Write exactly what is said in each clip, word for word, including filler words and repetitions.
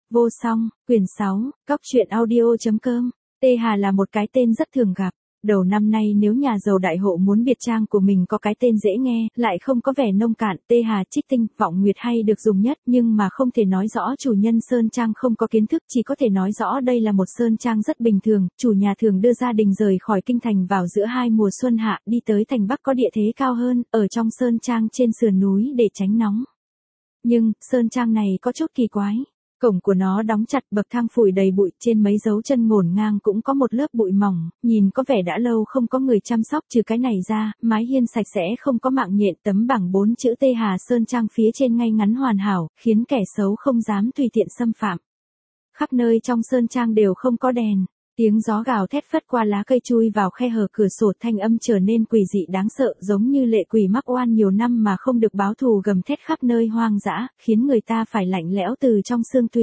Vô song, quyển sáu, cóc truyện audio.com. Tê Hà là một cái tên rất thường gặp. Đầu năm nay nếu nhà giàu đại hộ muốn biệt trang của mình có cái tên dễ nghe, lại không có vẻ nông cạn, Tê Hà, Trích Tinh, Vọng Nguyệt hay được dùng nhất, nhưng mà không thể nói rõ chủ nhân sơn trang không có kiến thức, chỉ có thể nói rõ đây là một sơn trang rất bình thường, chủ nhà thường đưa gia đình rời khỏi kinh thành vào giữa hai mùa xuân hạ, đi tới thành Bắc có địa thế cao hơn, ở trong sơn trang trên sườn núi để tránh nóng. Nhưng, sơn trang này có chút kỳ quái. Cổng của nó đóng chặt, bậc thang phủi đầy bụi, trên mấy dấu chân ngổn ngang cũng có một lớp bụi mỏng, nhìn có vẻ đã lâu không có người chăm sóc. Trừ cái này ra, mái hiên sạch sẽ không có mạng nhện, tấm bảng bốn chữ Tê Hà Sơn Trang phía trên ngay ngắn hoàn hảo, khiến kẻ xấu không dám tùy tiện xâm phạm. Khắp nơi trong sơn trang đều không có đèn. Tiếng gió gào thét phất qua lá cây chui vào khe hở cửa sổ, thanh âm trở nên quỷ dị đáng sợ, giống như lệ quỷ mắc oan nhiều năm mà không được báo thù gầm thét khắp nơi hoang dã, khiến người ta phải lạnh lẽo từ trong xương tủy.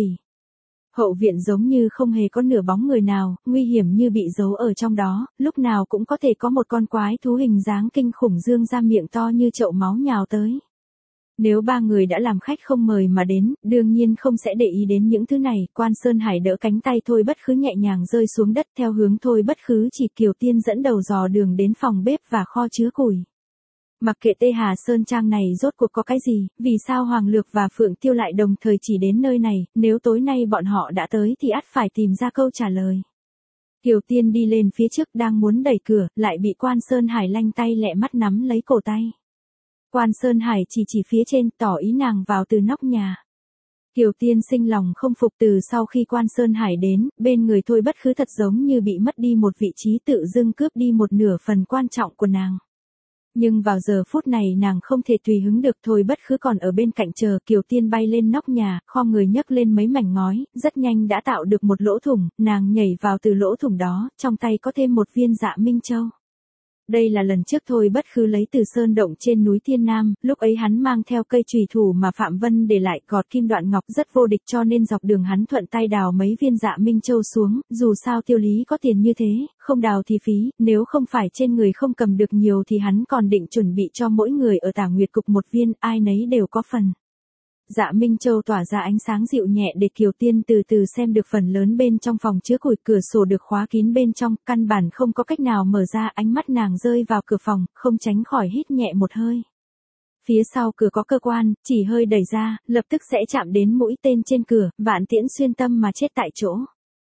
Hậu viện giống như không hề có nửa bóng người nào, nguy hiểm như bị giấu ở trong đó, lúc nào cũng có thể có một con quái thú hình dáng kinh khủng dương ra miệng to như chậu máu nhào tới. Nếu ba người đã làm khách không mời mà đến, đương nhiên không sẽ để ý đến những thứ này. Quan Sơn Hải đỡ cánh tay Thôi Bất Khứ nhẹ nhàng rơi xuống đất, theo hướng Thôi Bất Khứ chỉ, Kiều Tiên dẫn đầu dò đường đến phòng bếp và kho chứa củi. Mặc kệ Tê Hà Sơn Trang này rốt cuộc có cái gì, vì sao Hoàng Lược và Phượng Tiêu lại đồng thời chỉ đến nơi này, nếu tối nay bọn họ đã tới thì ắt phải tìm ra câu trả lời. Kiều Tiên đi lên phía trước đang muốn đẩy cửa, lại bị Quan Sơn Hải lanh tay lẹ mắt nắm lấy cổ tay. Quan Sơn Hải chỉ chỉ phía trên, tỏ ý nàng vào từ nóc nhà. Kiều Tiên sinh lòng không phục, từ sau khi Quan Sơn Hải đến, bên người Thôi Bất Khứ thật giống như bị mất đi một vị trí, tự dưng cướp đi một nửa phần quan trọng của nàng. Nhưng vào giờ phút này nàng không thể tùy hứng được. Thôi Bất Khứ còn ở bên cạnh chờ. Kiều Tiên bay lên nóc nhà, khom người nhấc lên mấy mảnh ngói, rất nhanh đã tạo được một lỗ thủng, nàng nhảy vào từ lỗ thủng đó, trong tay có thêm một viên Dạ Minh Châu. Đây là lần trước Thôi Bất Khứ lấy từ sơn động trên núi Thiên Nam, lúc ấy hắn mang theo cây chùy thủ mà Phạm Vân để lại, gọt kim đoạn ngọc rất vô địch, cho nên dọc đường hắn thuận tay đào mấy viên Dạ Minh Châu xuống, dù sao Tiêu Lý có tiền như thế, không đào thì phí, nếu không phải trên người không cầm được nhiều thì hắn còn định chuẩn bị cho mỗi người ở Tả Nguyệt Cục một viên, ai nấy đều có phần. Dạ Minh Châu tỏa ra ánh sáng dịu nhẹ để Kiều Tiên từ từ xem được phần lớn bên trong phòng chứa củi, cửa sổ được khóa kín bên trong, căn bản không có cách nào mở ra. Ánh mắt nàng rơi vào cửa phòng, không tránh khỏi hít nhẹ một hơi. Phía sau cửa có cơ quan, chỉ hơi đẩy ra, lập tức sẽ chạm đến mũi tên trên cửa, vạn tiễn xuyên tâm mà chết tại chỗ.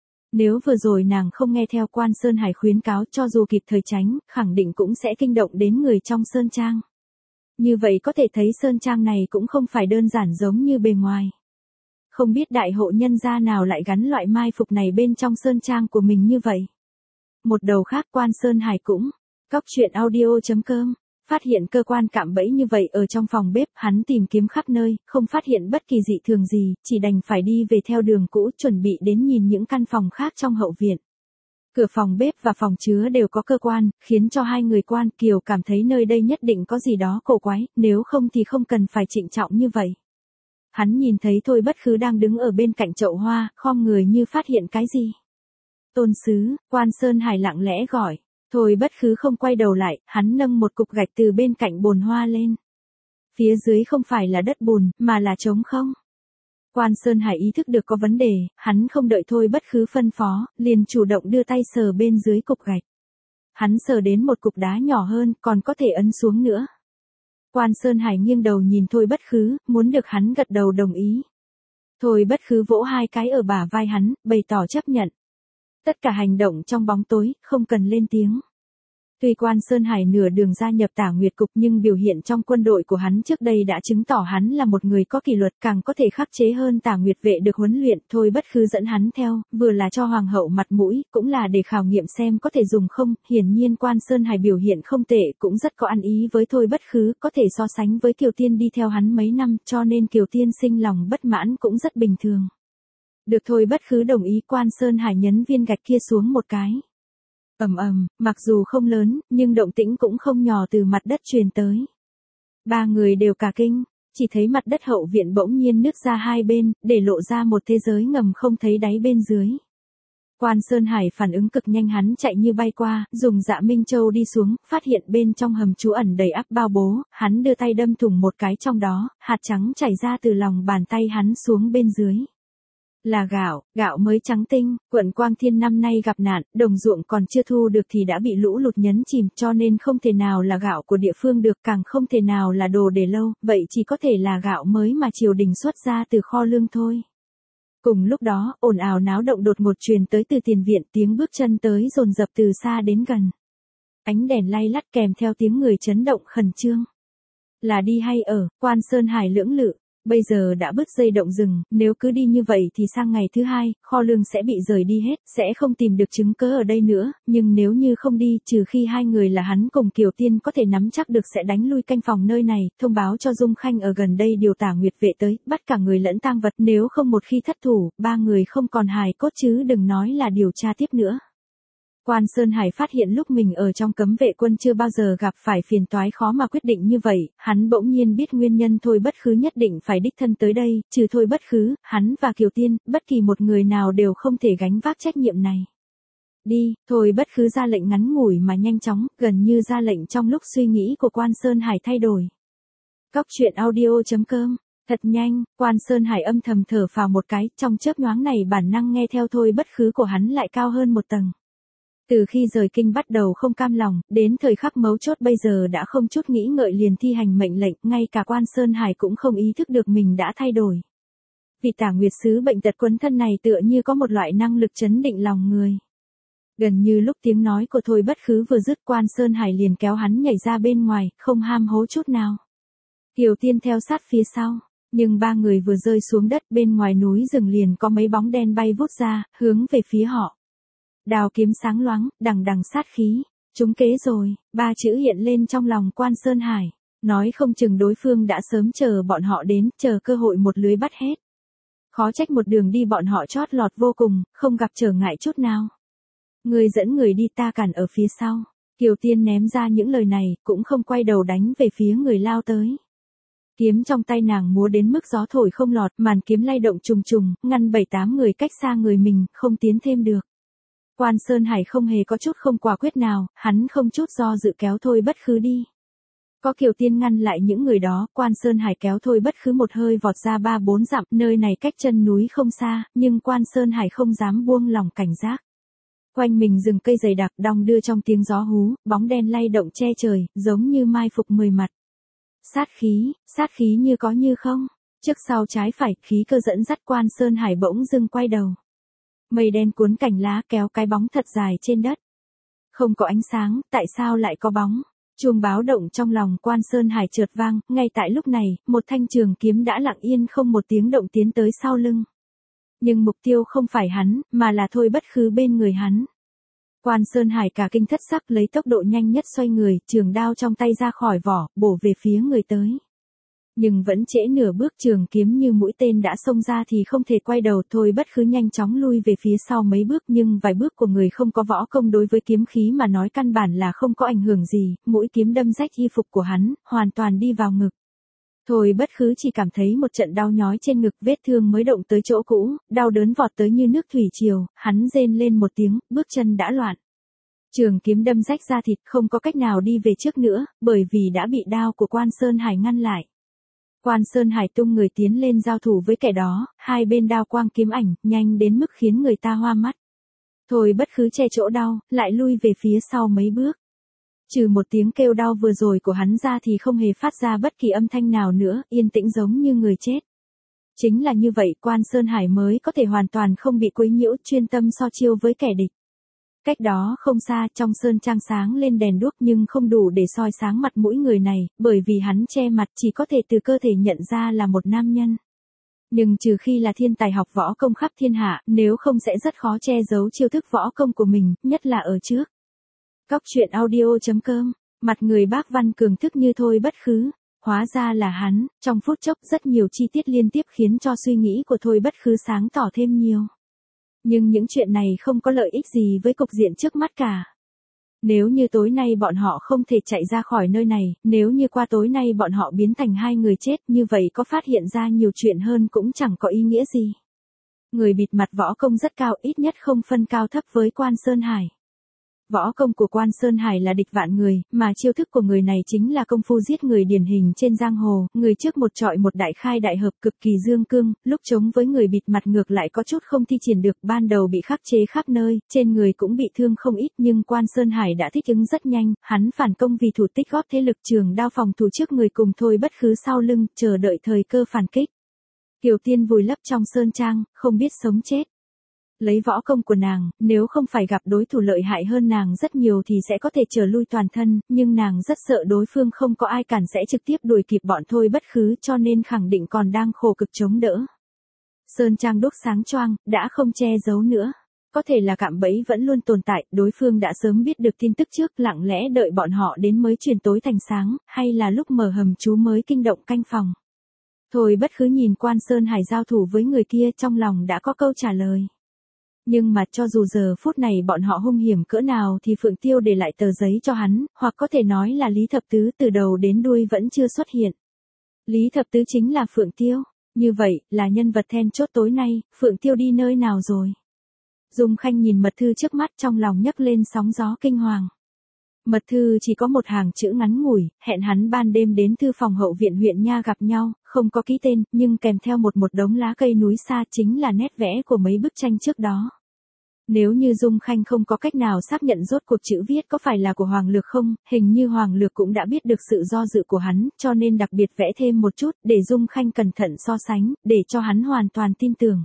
Nếu vừa rồi nàng không nghe theo Quan Sơn Hải khuyến cáo, cho dù kịp thời tránh, khẳng định cũng sẽ kinh động đến người trong sơn trang. Như vậy có thể thấy sơn trang này cũng không phải đơn giản giống như bề ngoài. Không biết đại hộ nhân gia nào lại gắn loại mai phục này bên trong sơn trang của mình như vậy. Một đầu khác, Quan Sơn Hải cũng, cóc truyện audio.com, phát hiện cơ quan cạm bẫy như vậy ở trong phòng bếp, hắn tìm kiếm khắp nơi, không phát hiện bất kỳ dị thường gì, chỉ đành phải đi về theo đường cũ, chuẩn bị đến nhìn những căn phòng khác trong hậu viện. Cửa phòng bếp và phòng chứa đều có cơ quan, khiến cho hai người Quan Kiều cảm thấy nơi đây nhất định có gì đó cổ quái, nếu không thì không cần phải trịnh trọng như vậy. Hắn nhìn thấy Thôi Bất Khứ đang đứng ở bên cạnh chậu hoa, khom người như phát hiện cái gì. Tôn sứ, Quan Sơn Hải lặng lẽ gọi. Thôi Bất Khứ không quay đầu lại, hắn nâng một cục gạch từ bên cạnh bồn hoa lên. Phía dưới không phải là đất bùn, mà là trống không. Quan Sơn Hải ý thức được có vấn đề, hắn không đợi Thôi Bất Khứ phân phó, liền chủ động đưa tay sờ bên dưới cục gạch. Hắn sờ đến một cục đá nhỏ hơn, còn có thể ấn xuống nữa. Quan Sơn Hải nghiêng đầu nhìn Thôi Bất Khứ, muốn được hắn gật đầu đồng ý. Thôi Bất Khứ vỗ hai cái ở bả vai hắn, bày tỏ chấp nhận. Tất cả hành động trong bóng tối, không cần lên tiếng. Tuy Quan Sơn Hải nửa đường gia nhập Tả Nguyệt Cục, nhưng biểu hiện trong quân đội của hắn trước đây đã chứng tỏ hắn là một người có kỷ luật, càng có thể khắc chế hơn Tả Nguyệt vệ được huấn luyện. Thôi Bất Khứ dẫn hắn theo, vừa là cho hoàng hậu mặt mũi, cũng là để khảo nghiệm xem có thể dùng không. Hiển nhiên Quan Sơn Hải biểu hiện không tệ, cũng rất có ăn ý với Thôi Bất Khứ, có thể so sánh với Kiều Tiên đi theo hắn mấy năm, cho nên Kiều Tiên sinh lòng bất mãn cũng rất bình thường. Được Thôi Bất Khứ đồng ý, Quan Sơn Hải nhấn viên gạch kia xuống một cái. Ầm ầm, mặc dù không lớn, nhưng động tĩnh cũng không nhỏ từ mặt đất truyền tới. Ba người đều cả kinh, chỉ thấy mặt đất hậu viện bỗng nhiên nứt ra hai bên, để lộ ra một thế giới ngầm không thấy đáy bên dưới. Quan Sơn Hải phản ứng cực nhanh, hắn chạy như bay qua, dùng Dạ Minh Châu đi xuống, phát hiện bên trong hầm trú ẩn đầy ắp bao bố, hắn đưa tay đâm thủng một cái trong đó, hạt trắng chảy ra từ lòng bàn tay hắn xuống bên dưới. Là gạo, gạo mới trắng tinh, quận Quang Thiên năm nay gặp nạn, đồng ruộng còn chưa thu được thì đã bị lũ lụt nhấn chìm, cho nên không thể nào là gạo của địa phương được, càng không thể nào là đồ để lâu, vậy chỉ có thể là gạo mới mà triều đình xuất ra từ kho lương thôi. Cùng lúc đó, ồn ào náo động đột ngột truyền tới từ tiền viện, tiếng bước chân tới dồn dập từ xa đến gần. Ánh đèn lay lắt kèm theo tiếng người chấn động khẩn trương. Là đi hay ở, Quan Sơn Hải lưỡng lự. Bây giờ đã bứt dây động rừng, nếu cứ đi như vậy thì sang ngày thứ hai, kho lương sẽ bị rời đi hết, sẽ không tìm được chứng cớ ở đây nữa, nhưng nếu như không đi, trừ khi hai người là hắn cùng Kiều Tiên có thể nắm chắc được sẽ đánh lui canh phòng nơi này, thông báo cho Dung Khanh ở gần đây điều tả Nguyệt vệ tới, bắt cả người lẫn tang vật, nếu không một khi thất thủ, ba người không còn hài cốt chứ đừng nói là điều tra tiếp nữa. Quan Sơn Hải phát hiện lúc mình ở trong cấm vệ quân chưa bao giờ gặp phải phiền toái khó mà quyết định như vậy, hắn bỗng nhiên biết nguyên nhân Thôi Bất Khứ nhất định phải đích thân tới đây, trừ Thôi Bất Khứ, hắn và Kiều Tiên, bất kỳ một người nào đều không thể gánh vác trách nhiệm này. Đi, Thôi Bất Khứ ra lệnh ngắn ngủi mà nhanh chóng, gần như ra lệnh trong lúc suy nghĩ của Quan Sơn Hải thay đổi. Cóc truyện audio chấm com. Thật nhanh, Quan Sơn Hải âm thầm thở phào một cái, trong chớp nhoáng này bản năng nghe theo Thôi Bất Khứ của hắn lại cao hơn một tầng. Từ khi rời kinh bắt đầu không cam lòng, đến thời khắc mấu chốt bây giờ đã không chút nghĩ ngợi liền thi hành mệnh lệnh, ngay cả Quan Sơn Hải cũng không ý thức được mình đã thay đổi. Vì tả nguyệt sứ bệnh tật quấn thân này tựa như có một loại năng lực chấn định lòng người. Gần như lúc tiếng nói của Thôi Bất Khứ vừa dứt, Quan Sơn Hải liền kéo hắn nhảy ra bên ngoài, không ham hố chút nào. Kiều Tiên theo sát phía sau, nhưng ba người vừa rơi xuống đất bên ngoài núi rừng liền có mấy bóng đen bay vút ra, hướng về phía họ. Đào kiếm sáng loáng, đằng đằng sát khí. Chúng kế rồi, ba chữ hiện lên trong lòng Quan Sơn Hải. Nói không chừng đối phương đã sớm chờ bọn họ đến, chờ cơ hội một lưới bắt hết. Khó trách một đường đi bọn họ chót lọt vô cùng, không gặp trở ngại chút nào. Người dẫn người đi, ta cản ở phía sau. Kiều Tiên ném ra những lời này, cũng không quay đầu đánh về phía người lao tới. Kiếm trong tay nàng múa đến mức gió thổi không lọt, màn kiếm lay động trùng trùng, ngăn bảy tám người cách xa người mình, không tiến thêm được. Quan Sơn Hải không hề có chút không quả quyết nào, hắn không chút do dự kéo Thôi Bất Khứ đi. Có Kiều Tiên ngăn lại những người đó, Quan Sơn Hải kéo Thôi Bất Khứ một hơi vọt ra ba bốn dặm, nơi này cách chân núi không xa, nhưng Quan Sơn Hải không dám buông lòng cảnh giác. Quanh mình rừng cây dày đặc đong đưa trong tiếng gió hú, bóng đen lay động che trời, giống như mai phục mười mặt. Sát khí, sát khí như có như không, trước sau trái phải, khí cơ dẫn dắt Quan Sơn Hải bỗng dưng quay đầu. Mây đen cuốn cành lá kéo cái bóng thật dài trên đất. Không có ánh sáng, tại sao lại có bóng? Chuông báo động trong lòng Quan Sơn Hải chợt vang, ngay tại lúc này, một thanh trường kiếm đã lặng yên không một tiếng động tiến tới sau lưng. Nhưng mục tiêu không phải hắn, mà là Thôi Bất Khứ bên người hắn. Quan Sơn Hải cả kinh thất sắc lấy tốc độ nhanh nhất xoay người, trường đao trong tay ra khỏi vỏ, bổ về phía người tới. Nhưng vẫn trễ nửa bước, trường kiếm như mũi tên đã xông ra thì không thể quay đầu. Thôi Bất Khứ nhanh chóng lui về phía sau mấy bước, nhưng vài bước của người không có võ công đối với kiếm khí mà nói căn bản là không có ảnh hưởng gì, mũi kiếm đâm rách y phục của hắn, hoàn toàn đi vào ngực. Thôi Bất Khứ chỉ cảm thấy một trận đau nhói trên ngực, vết thương mới động tới chỗ cũ, đau đớn vọt tới như nước thủy triều, hắn rên lên một tiếng, bước chân đã loạn. Trường kiếm đâm rách da thịt, không có cách nào đi về trước nữa, bởi vì đã bị đao của Quan Sơn Hải ngăn lại. Quan Sơn Hải tung người tiến lên giao thủ với kẻ đó, hai bên đao quang kiếm ảnh, nhanh đến mức khiến người ta hoa mắt. Thôi Bất Khứ che chỗ đau, lại lui về phía sau mấy bước. Trừ một tiếng kêu đau vừa rồi của hắn ra thì không hề phát ra bất kỳ âm thanh nào nữa, yên tĩnh giống như người chết. Chính là như vậy Quan Sơn Hải mới có thể hoàn toàn không bị quấy nhiễu, chuyên tâm so chiêu với kẻ địch. Cách đó không xa, trong sơn trang sáng lên đèn đuốc nhưng không đủ để soi sáng mặt mũi người này, bởi vì hắn che mặt chỉ có thể từ cơ thể nhận ra là một nam nhân. Nhưng trừ khi là thiên tài học võ công khắp thiên hạ, nếu không sẽ rất khó che giấu chiêu thức võ công của mình, nhất là ở trước. Cóc truyện audio chấm com, mặt người bác Văn Cường thức như Thôi Bất Khứ, hóa ra là hắn, trong phút chốc rất nhiều chi tiết liên tiếp khiến cho suy nghĩ của Thôi Bất Khứ sáng tỏ thêm nhiều. Nhưng những chuyện này không có lợi ích gì với cục diện trước mắt cả. Nếu như tối nay bọn họ không thể chạy ra khỏi nơi này, nếu như qua tối nay bọn họ biến thành hai người chết, như vậy có phát hiện ra nhiều chuyện hơn cũng chẳng có ý nghĩa gì. Người bịt mặt võ công rất cao, ít nhất không phân cao thấp với Quan Sơn Hải. Võ công của Quan Sơn Hải là địch vạn người, mà chiêu thức của người này chính là công phu giết người điển hình trên giang hồ, người trước một trọi một đại khai đại hợp cực kỳ dương cương, lúc chống với người bịt mặt ngược lại có chút không thi triển được, ban đầu bị khắc chế khắp nơi, trên người cũng bị thương không ít, nhưng Quan Sơn Hải đã thích ứng rất nhanh, hắn phản công vì thủ tích góp thế lực, trường đao phòng thủ trước người cùng Thôi Bất Khứ sau lưng, chờ đợi thời cơ phản kích. Kiều Tiên vùi lấp trong sơn trang, không biết sống chết. Lấy võ công của nàng, nếu không phải gặp đối thủ lợi hại hơn nàng rất nhiều thì sẽ có thể trở lui toàn thân, nhưng nàng rất sợ đối phương không có ai cản sẽ trực tiếp đuổi kịp bọn Thôi Bất Khứ, cho nên khẳng định còn đang khổ cực chống đỡ. Sơn trang đốt sáng choang, đã không che giấu nữa. Có thể là cạm bẫy vẫn luôn tồn tại, đối phương đã sớm biết được tin tức trước, lặng lẽ đợi bọn họ đến mới chuyển tối thành sáng, hay là lúc mở hầm trú mới kinh động canh phòng. Thôi Bất Khứ nhìn Quan Sơn Hải giao thủ với người kia, trong lòng đã có câu trả lời. Nhưng mà cho dù giờ phút này bọn họ hung hiểm cỡ nào thì Phượng Tiêu để lại tờ giấy cho hắn, hoặc có thể nói là Lý Thập Tứ từ đầu đến đuôi vẫn chưa xuất hiện. Lý Thập Tứ chính là Phượng Tiêu, như vậy là nhân vật then chốt tối nay, Phượng Tiêu đi nơi nào rồi? Dung Khanh nhìn mật thư trước mắt, trong lòng nhấc lên sóng gió kinh hoàng. Mật thư chỉ có một hàng chữ ngắn ngủi, hẹn hắn ban đêm đến thư phòng hậu viện huyện Nha gặp nhau, không có ký tên, nhưng kèm theo một một đống lá cây núi xa chính là nét vẽ của mấy bức tranh trước đó. Nếu như Dung Khanh không có cách nào xác nhận rốt cuộc chữ viết có phải là của Hoàng Lược không, hình như Hoàng Lược cũng đã biết được sự do dự của hắn, cho nên đặc biệt vẽ thêm một chút, để Dung Khanh cẩn thận so sánh, để cho hắn hoàn toàn tin tưởng.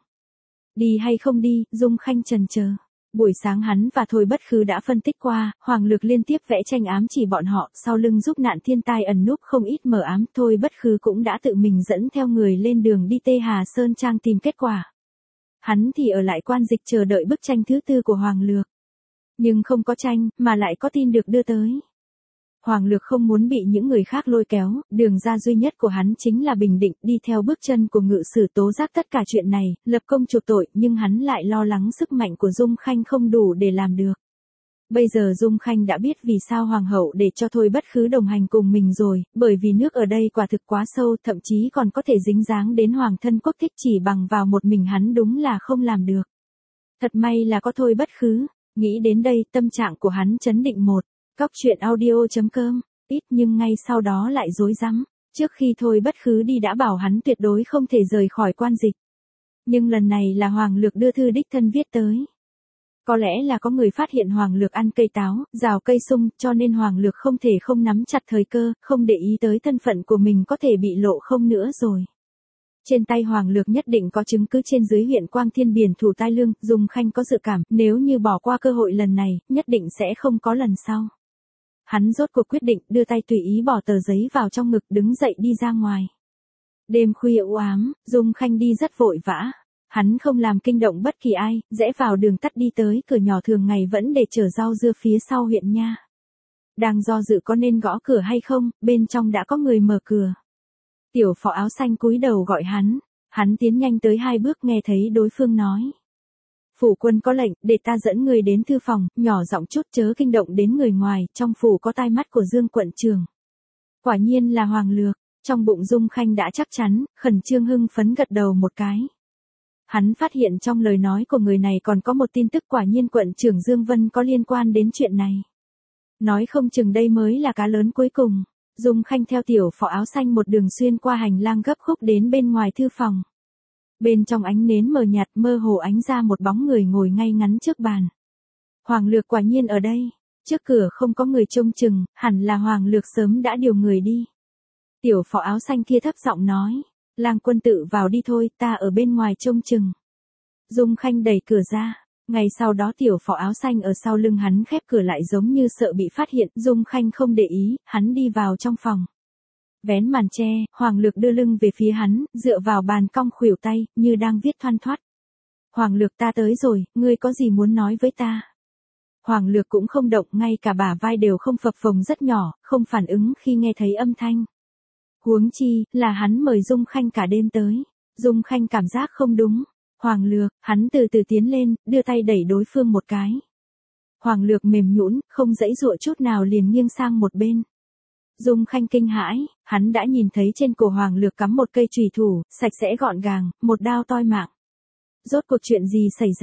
Đi hay không đi, Dung Khanh chần chờ. Buổi sáng hắn và Thôi Bất Khứ đã phân tích qua, Hoàng Lược liên tiếp vẽ tranh ám chỉ bọn họ, sau lưng giúp nạn thiên tai ẩn núp không ít mờ ám, Thôi Bất Khứ cũng đã tự mình dẫn theo người lên đường đi Tê Hà Sơn Trang tìm kết quả. Hắn thì ở lại quan dịch chờ đợi bức tranh thứ tư của Hoàng Lược. Nhưng không có tranh, mà lại có tin được đưa tới. Hoàng Lược không muốn bị những người khác lôi kéo, đường ra duy nhất của hắn chính là bình định, đi theo bước chân của ngự sử tố giác tất cả chuyện này, lập công chuộc tội, nhưng hắn lại lo lắng sức mạnh của Dung Khanh không đủ để làm được. Bây giờ Dung Khanh đã biết vì sao Hoàng hậu để cho Thôi Bất Khứ đồng hành cùng mình rồi, bởi vì nước ở đây quả thực quá sâu, thậm chí còn có thể dính dáng đến Hoàng thân quốc thích, chỉ bằng vào một mình hắn đúng là không làm được. Thật may là có Thôi Bất Khứ, nghĩ đến đây tâm trạng của hắn chấn định một. Cóc truyện audio chấm com, ít nhưng ngay sau đó lại rối rắm, trước khi Thôi Bất Khứ đi đã bảo hắn tuyệt đối không thể rời khỏi quan dịch. Nhưng lần này là Hoàng Lược đưa thư đích thân viết tới. Có lẽ là có người phát hiện Hoàng Lược ăn cây táo, rào cây sung, cho nên Hoàng Lược không thể không nắm chặt thời cơ, không để ý tới thân phận của mình có thể bị lộ không nữa rồi. Trên tay Hoàng Lược nhất định có chứng cứ trên dưới huyện Quang Thiên biển thủ tai lương, Dung Khanh có dự cảm, nếu như bỏ qua cơ hội lần này, nhất định sẽ không có lần sau. Hắn rốt cuộc quyết định, đưa tay tùy ý bỏ tờ giấy vào trong ngực, đứng dậy đi ra ngoài. Đêm khuya u ám, Dung Khanh đi rất vội vã. Hắn không làm kinh động bất kỳ ai, rẽ vào đường tắt đi tới cửa nhỏ thường ngày vẫn để chở rau dưa phía sau huyện Nha. Đang do dự có nên gõ cửa hay không, bên trong đã có người mở cửa. Tiểu phó áo xanh cúi đầu gọi hắn, hắn tiến nhanh tới hai bước nghe thấy đối phương nói. Phủ quân có lệnh, để ta dẫn người đến thư phòng, nhỏ giọng chút chớ kinh động đến người ngoài, trong phủ có tai mắt của Dương quận trường. Quả nhiên là Hoàng Lược, trong bụng Dung Khanh đã chắc chắn, khẩn trương hưng phấn gật đầu một cái. Hắn phát hiện trong lời nói của người này còn có một tin tức, quả nhiên quận trưởng Dương Vân có liên quan đến chuyện này. Nói không chừng đây mới là cá lớn cuối cùng. Dung Khanh theo tiểu phó áo xanh một đường xuyên qua hành lang gấp khúc đến bên ngoài thư phòng. Bên trong ánh nến mờ nhạt mơ hồ ánh ra một bóng người ngồi ngay ngắn trước bàn. Hoàng Lược quả nhiên ở đây, trước cửa không có người trông chừng, hẳn là Hoàng Lược sớm đã điều người đi. Tiểu phó áo xanh kia thấp giọng nói, Lang quân tự vào đi thôi, ta ở bên ngoài trông chừng. Dung Khanh đẩy cửa ra, ngày sau đó tiểu phó áo xanh ở sau lưng hắn khép cửa lại giống như sợ bị phát hiện, Dung Khanh không để ý, hắn đi vào trong phòng. Vén màn che, Hoàng Lược đưa lưng về phía hắn, dựa vào bàn cong khuỷu tay, như đang viết thoăn thoắt. Hoàng Lược ta tới rồi, ngươi có gì muốn nói với ta? Hoàng Lược cũng không động, ngay cả bả vai đều không phập phồng rất nhỏ, không phản ứng khi nghe thấy âm thanh. Huống chi, là hắn mời Dung Khanh cả đêm tới. Dung Khanh cảm giác không đúng. Hoàng Lược, hắn từ từ tiến lên, đưa tay đẩy đối phương một cái. Hoàng Lược mềm nhũn, không dãy dụa chút nào liền nghiêng sang một bên. Dung Khanh kinh hãi, hắn đã nhìn thấy trên cổ Hoàng Lược cắm một cây chùy thủ, sạch sẽ gọn gàng, một đao toi mạng. Rốt cuộc chuyện gì xảy ra?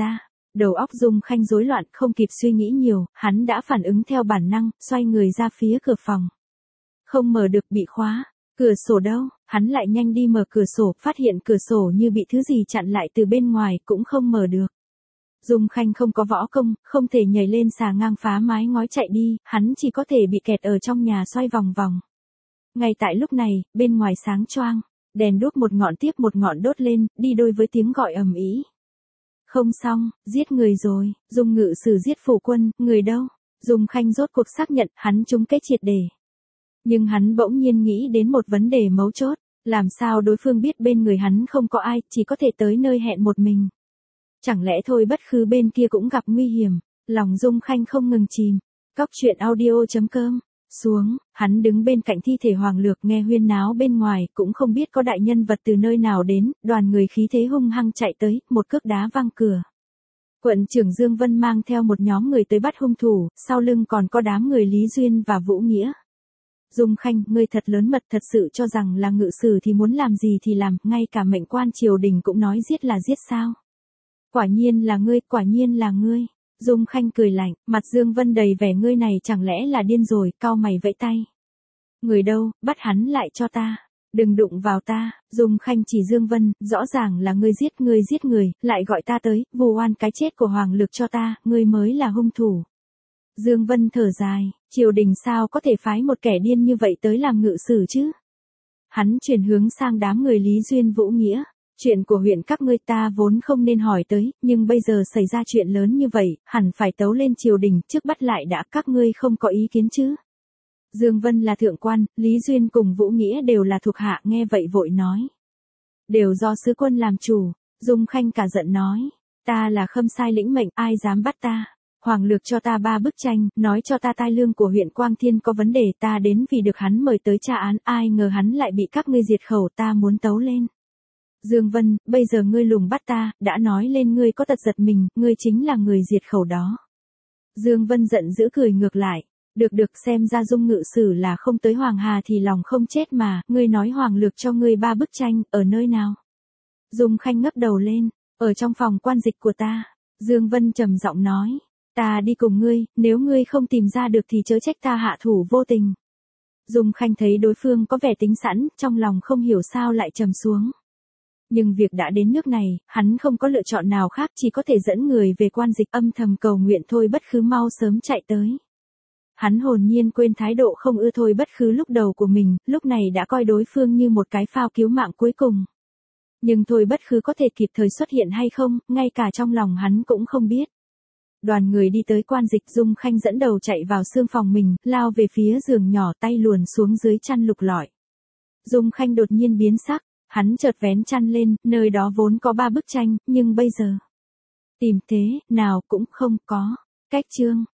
Đầu óc Dung Khanh rối loạn, không kịp suy nghĩ nhiều, hắn đã phản ứng theo bản năng, xoay người ra phía cửa phòng. Không mở được, bị khóa. Cửa sổ đâu? Hắn lại nhanh đi mở cửa sổ, phát hiện cửa sổ như bị thứ gì chặn lại từ bên ngoài, cũng không mở được. Dung Khanh không có võ công, không thể nhảy lên xà ngang phá mái ngói chạy đi, hắn chỉ có thể bị kẹt ở trong nhà xoay vòng vòng. Ngay tại lúc này, bên ngoài sáng choang, đèn đuốc một ngọn tiếp một ngọn đốt lên, đi đôi với tiếng gọi ầm ĩ. Không xong, giết người rồi, Dung Ngự Sử giết Phủ Quân, người đâu? Dung Khanh rốt cuộc xác nhận, hắn trúng cái triệt để. Nhưng hắn bỗng nhiên nghĩ đến một vấn đề mấu chốt, làm sao đối phương biết bên người hắn không có ai, chỉ có thể tới nơi hẹn một mình. Chẳng lẽ Thôi Bất Khứ bên kia cũng gặp nguy hiểm, lòng Dung Khanh không ngừng chìm. Cóc truyện audio chấm com. Xuống, hắn đứng bên cạnh thi thể Hoàng Lược nghe huyên náo bên ngoài, cũng không biết có đại nhân vật từ nơi nào đến, đoàn người khí thế hung hăng chạy tới, một cước đá văng cửa. Quận trưởng Dương Vân mang theo một nhóm người tới bắt hung thủ, sau lưng còn có đám người Lý Duyên và Vũ Nghĩa. Dung Khanh, ngươi thật lớn mật, thật sự cho rằng là ngự sử thì muốn làm gì thì làm, ngay cả mệnh quan triều đình cũng nói giết là giết sao? Quả nhiên là ngươi, quả nhiên là ngươi. Dung Khanh cười lạnh, mặt Dương Vân đầy vẻ, ngươi này chẳng lẽ là điên rồi, cau mày vẫy tay. Người đâu, bắt hắn lại cho ta. Đừng đụng vào ta. Dung Khanh chỉ Dương Vân, rõ ràng là ngươi giết, ngươi giết người, lại gọi ta tới, vu oan cái chết của Hoàng Lược cho ta, ngươi mới là hung thủ. Dương Vân thở dài, triều đình sao có thể phái một kẻ điên như vậy tới làm ngự sử chứ? Hắn chuyển hướng sang đám người Lý Duyên Vũ Nghĩa. Chuyện của huyện các ngươi ta vốn không nên hỏi tới, nhưng bây giờ xảy ra chuyện lớn như vậy, hẳn phải tấu lên triều đình, trước bắt lại đã, các ngươi không có ý kiến chứ? Dương Vân là thượng quan, Lý Duyên cùng Vũ Nghĩa đều là thuộc hạ, nghe vậy vội nói. Đều do sứ quân làm chủ. Dung Khanh cả giận nói, ta là khâm sai lĩnh mệnh, ai dám bắt ta? Hoàng Lược cho ta ba bức tranh, nói cho ta tai lương của huyện Quang Thiên có vấn đề, ta đến vì được hắn mời tới tra án, ai ngờ hắn lại bị các ngươi diệt khẩu, ta muốn tấu lên. Dương Vân, bây giờ ngươi lùng bắt ta, đã nói lên ngươi có tật giật mình, ngươi chính là người diệt khẩu đó. Dương Vân giận dữ cười ngược lại, được được, xem ra Dung Ngự Sử là không tới Hoàng Hà thì lòng không chết mà, ngươi nói Hoàng Lược cho ngươi ba bức tranh, ở nơi nào? Dung Khanh ngấp đầu lên, ở trong phòng quan dịch của ta. Dương Vân trầm giọng nói, ta đi cùng ngươi, nếu ngươi không tìm ra được thì chớ trách ta hạ thủ vô tình. Dung Khanh thấy đối phương có vẻ tính sẵn, trong lòng không hiểu sao lại trầm xuống. Nhưng việc đã đến nước này, hắn không có lựa chọn nào khác, chỉ có thể dẫn người về quan dịch, âm thầm cầu nguyện Thôi Bất Khứ mau sớm chạy tới. Hắn hồn nhiên quên thái độ không ưa Thôi Bất Khứ lúc đầu của mình, lúc này đã coi đối phương như một cái phao cứu mạng cuối cùng. Nhưng Thôi Bất Khứ có thể kịp thời xuất hiện hay không, ngay cả trong lòng hắn cũng không biết. Đoàn người đi tới quan dịch, Dung Khanh dẫn đầu chạy vào xương phòng mình, lao về phía giường nhỏ, tay luồn xuống dưới chăn lục lọi. Dung Khanh đột nhiên biến sắc. Hắn chợt vén chăn lên, nơi đó vốn có ba bức tranh, nhưng bây giờ tìm thế nào cũng không có. Cách chương